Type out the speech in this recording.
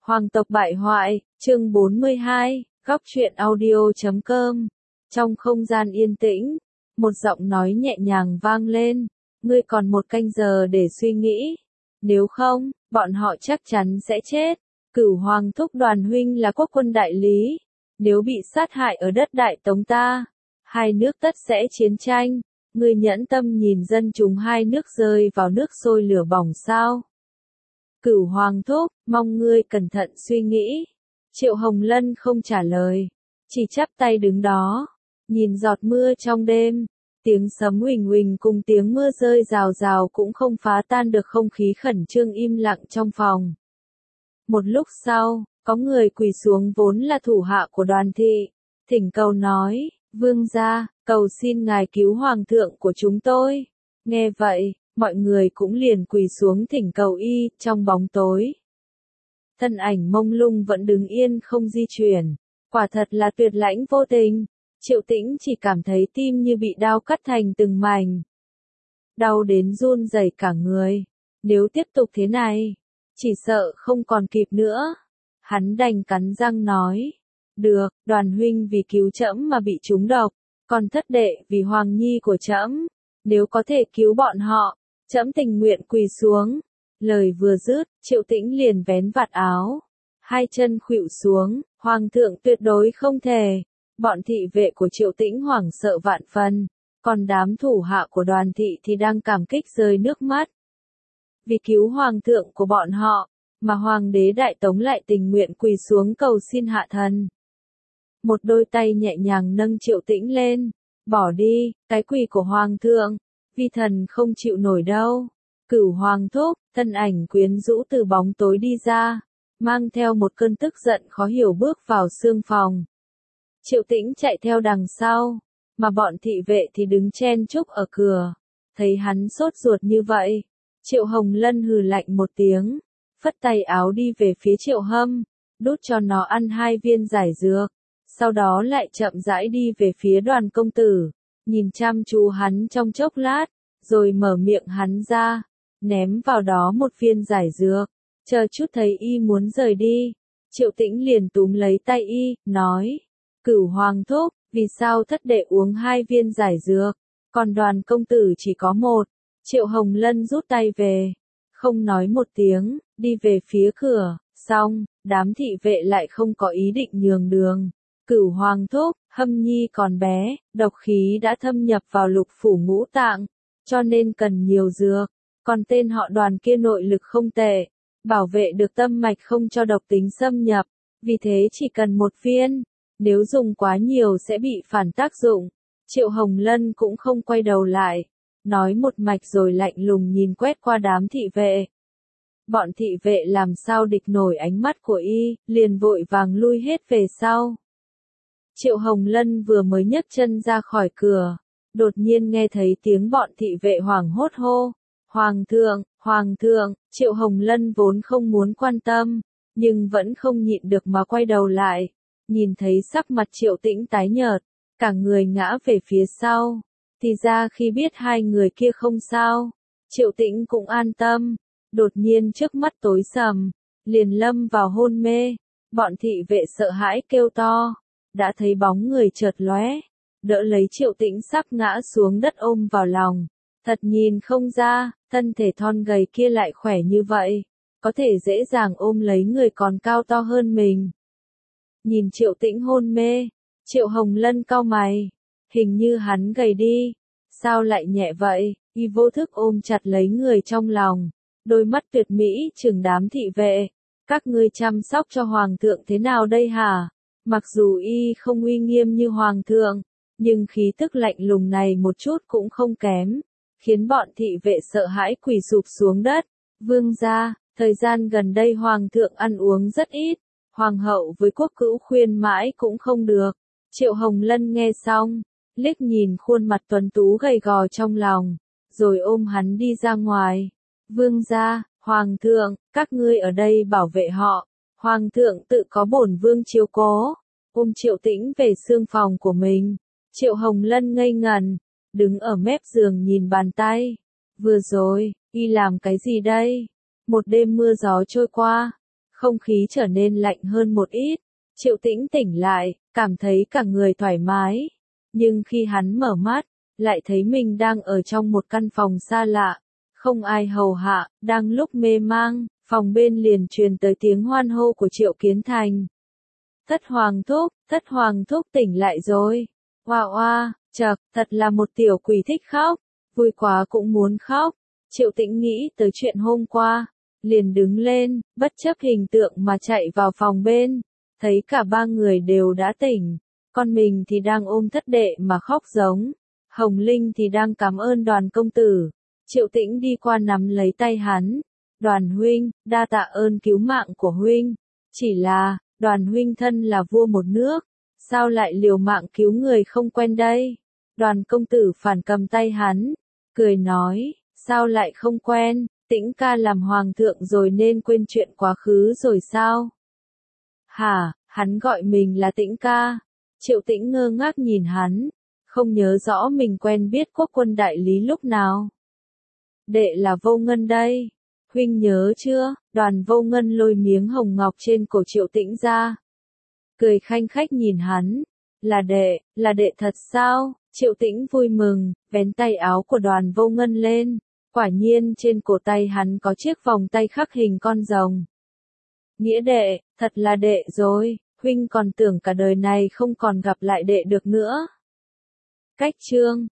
Hoàng tộc bại hoại, chương 42, góc truyện audio.com. Trong không gian yên tĩnh, một giọng nói nhẹ nhàng vang lên, ngươi còn một canh giờ để suy nghĩ, nếu không, bọn họ chắc chắn sẽ chết. Cửu Hoàng thúc Đoàn huynh là quốc quân đại lý, nếu bị sát hại ở đất Đại Tống ta, hai nước tất sẽ chiến tranh, ngươi nhẫn tâm nhìn dân chúng hai nước rơi vào nước sôi lửa bỏng sao? Cửu Hoàng thúc, mong ngươi cẩn thận suy nghĩ. Triệu Hồng Lân không trả lời, chỉ chắp tay đứng đó, nhìn giọt mưa trong đêm, tiếng sấm huỳnh huỳnh cùng tiếng mưa rơi rào rào cũng không phá tan được không khí khẩn trương im lặng trong phòng. Một lúc sau, có người quỳ xuống vốn là thủ hạ của Đoàn thị, thỉnh cầu nói, vương gia, cầu xin ngài cứu hoàng thượng của chúng tôi. Nghe vậy, mọi người cũng liền quỳ xuống thỉnh cầu y, trong bóng tối. Thân ảnh mông lung vẫn đứng yên không di chuyển, quả thật là tuyệt lãnh vô tình. Triệu Tĩnh chỉ cảm thấy tim như bị đao cắt thành từng mảnh. Đau đến run rẩy cả người, nếu tiếp tục thế này, chỉ sợ không còn kịp nữa. Hắn đành cắn răng nói, được, Đoàn huynh vì cứu trẫm mà bị trúng độc, còn thất đệ vì Hoàng nhi của trẫm, nếu có thể cứu bọn họ, trẫm tình nguyện quỳ xuống. Lời vừa dứt, Triệu Tĩnh liền vén vạt áo, hai chân khuỵu xuống, Hoàng thượng tuyệt đối không thể. Bọn thị vệ của Triệu Tĩnh hoảng sợ vạn phần, còn đám thủ hạ của Đoàn thị thì đang cảm kích rơi nước mắt. Vì cứu hoàng thượng của bọn họ, mà hoàng đế Đại Tống lại tình nguyện quỳ xuống cầu xin hạ thần. Một đôi tay nhẹ nhàng nâng Triệu Tĩnh lên, bỏ đi, cái quỳ của hoàng thượng, vi thần không chịu nổi đâu. Cửu Hoàng thúc, thân ảnh quyến rũ từ bóng tối đi ra, mang theo một cơn tức giận khó hiểu bước vào sương phòng. Triệu Tĩnh chạy theo đằng sau, mà bọn thị vệ thì đứng chen chúc ở cửa. Thấy hắn sốt ruột như vậy, Triệu Hồng Lân hừ lạnh một tiếng, phất tay áo đi về phía Triệu Hâm, đút cho nó ăn 2 viên giải dược, sau đó lại chậm rãi đi về phía Đoàn công tử, nhìn chăm chú hắn trong chốc lát, rồi mở miệng hắn ra, ném vào đó một viên giải dược, chờ chút thấy y muốn rời đi, Triệu Tĩnh liền túm lấy tay y, nói, Cửu Hoàng thúc, vì sao thất đệ uống 2 viên giải dược, còn Đoàn công tử chỉ có 1. Triệu Hồng Lân rút tay về, không nói một tiếng, đi về phía cửa, xong, đám thị vệ lại không có ý định nhường đường. Cửu Hoàng thúc, Hâm nhi còn bé, độc khí đã thâm nhập vào lục phủ ngũ tạng, cho nên cần nhiều dược, còn tên họ Đoàn kia nội lực không tệ, bảo vệ được tâm mạch không cho độc tính xâm nhập, vì thế chỉ cần 1 viên. Nếu dùng quá nhiều sẽ bị phản tác dụng. Triệu Hồng Lân cũng không quay đầu lại, nói một mạch rồi lạnh lùng nhìn quét qua đám thị vệ. Bọn thị vệ làm sao địch nổi ánh mắt của y, liền vội vàng lui hết về sau. Triệu Hồng Lân vừa mới nhấc chân ra khỏi cửa, đột nhiên nghe thấy tiếng bọn thị vệ hoảng hốt hô. Hoàng thượng, Triệu Hồng Lân vốn không muốn quan tâm, nhưng vẫn không nhịn được mà quay đầu lại. Nhìn thấy sắc mặt Triệu Tĩnh tái nhợt, cả người ngã về phía sau, thì ra khi biết hai người kia không sao, Triệu Tĩnh cũng an tâm, đột nhiên trước mắt tối sầm, liền lâm vào hôn mê, bọn thị vệ sợ hãi kêu to, đã thấy bóng người chợt lóe, đỡ lấy Triệu Tĩnh sắp ngã xuống đất ôm vào lòng, thật nhìn không ra, thân thể thon gầy kia lại khỏe như vậy, có thể dễ dàng ôm lấy người còn cao to hơn mình. Nhìn Triệu Tĩnh hôn mê, Triệu Hồng Lân cau mày, hình như hắn gầy đi, sao lại nhẹ vậy, y vô thức ôm chặt lấy người trong lòng, đôi mắt tuyệt mỹ trừng đám thị vệ, các ngươi chăm sóc cho hoàng thượng thế nào đây hả? Mặc dù y không uy nghiêm như hoàng thượng, nhưng khí tức lạnh lùng này một chút cũng không kém, khiến bọn thị vệ sợ hãi quỳ sụp xuống đất. Vương gia, thời gian gần đây hoàng thượng ăn uống rất ít. Hoàng hậu với quốc cữu khuyên mãi cũng không được. Triệu Hồng Lân nghe xong, liếc nhìn khuôn mặt tuấn tú gầy gò trong lòng, rồi ôm hắn đi ra ngoài. Vương gia, hoàng thượng, các ngươi ở đây bảo vệ họ, hoàng thượng tự có bổn vương chiếu cố. Ôm Triệu Tĩnh về sương phòng của mình, Triệu Hồng Lân ngây ngẩn, đứng ở mép giường nhìn bàn tay. Vừa rồi, y làm cái gì đây? Một đêm mưa gió trôi qua. Không khí trở nên lạnh hơn một ít. Triệu Tĩnh tỉnh lại, cảm thấy cả người thoải mái. Nhưng khi hắn mở mắt, lại thấy mình đang ở trong một căn phòng xa lạ. Không ai hầu hạ, đang lúc mê mang, phòng bên liền truyền tới tiếng hoan hô của Triệu Kiến Thành. Thất hoàng thúc tỉnh lại rồi. Oa oa, chậc, thật là một tiểu quỷ thích khóc. Vui quá cũng muốn khóc. Triệu Tĩnh nghĩ tới chuyện hôm qua. Liền đứng lên, bất chấp hình tượng mà chạy vào phòng bên. Thấy cả ba người đều đã tỉnh. Con mình thì đang ôm thất đệ mà khóc giống. Hồng Linh thì đang cảm ơn Đoàn công tử. Triệu Tĩnh đi qua nắm lấy tay hắn. Đoàn huynh, đa tạ ơn cứu mạng của huynh. Chỉ là, Đoàn huynh thân là vua một nước. Sao lại liều mạng cứu người không quen đây? Đoàn công tử phản cầm tay hắn. Cười nói, sao lại không quen? Tĩnh ca làm hoàng thượng rồi nên quên chuyện quá khứ rồi sao? Hả, hắn gọi mình là Tĩnh ca. Triệu Tĩnh ngơ ngác nhìn hắn. Không nhớ rõ mình quen biết quốc quân đại lý lúc nào. Đệ là Vô Ngân đây. Huynh nhớ chưa? Đoàn Vô Ngân lôi miếng hồng ngọc trên cổ Triệu Tĩnh ra. Cười khanh khách nhìn hắn. Là đệ thật sao? Triệu Tĩnh vui mừng, vén tay áo của Đoàn Vô Ngân lên. Quả nhiên trên cổ tay hắn có chiếc vòng tay khắc hình con rồng. Nghĩa đệ, thật là đệ rồi, huynh còn tưởng cả đời này không còn gặp lại đệ được nữa. Cách chương